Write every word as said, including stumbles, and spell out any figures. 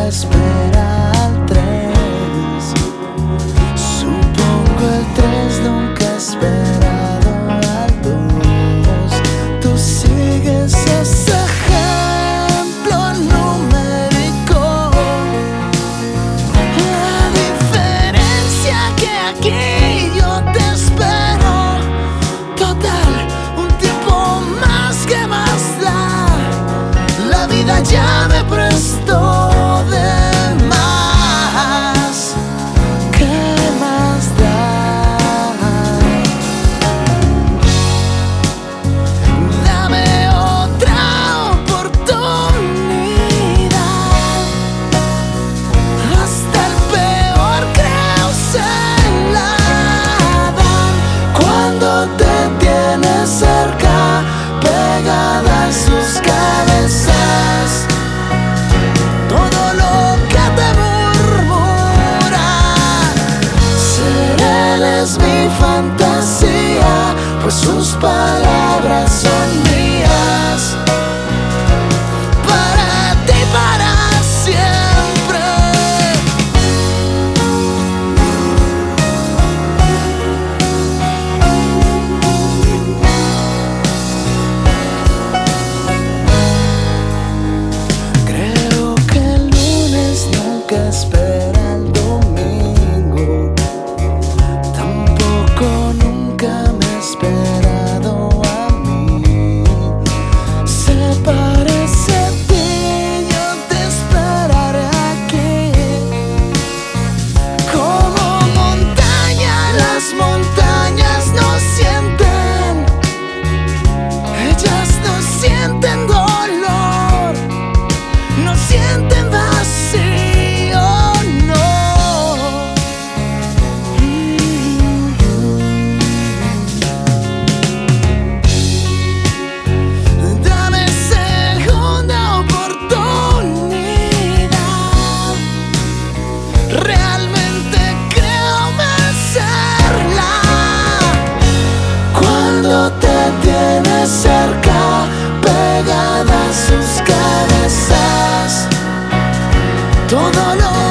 espera al tres. Supongo el tres nunca ha esperado al dos. Tú sigues ese ejemplo numérico. La diferencia que aquí yo te espero. Total, un tiempo más que más da. La vida ya me prestó de más. ¿Qué más da? Dame otra oportunidad. Hasta el peor creo se la dan cuando te tienes cerca, pegada a sus cabezas. Todo lo que te murmura, ser él es mi fantasía, pues sus palabras son mías. Para ti, para siempre. Creo que el lunes nunca espera al domingo. Tampoco nunca me ha esperado a mí. Se parece a ti, yo te esperaré aquí. Como montaña, las montañas no sienten. Ellas no sienten dolor, no sienten vacío, no. Dame segunda oportunidad. Realmente creo merecerla. Cuando te tienes cerca, pegada a sus cabezas, todo lo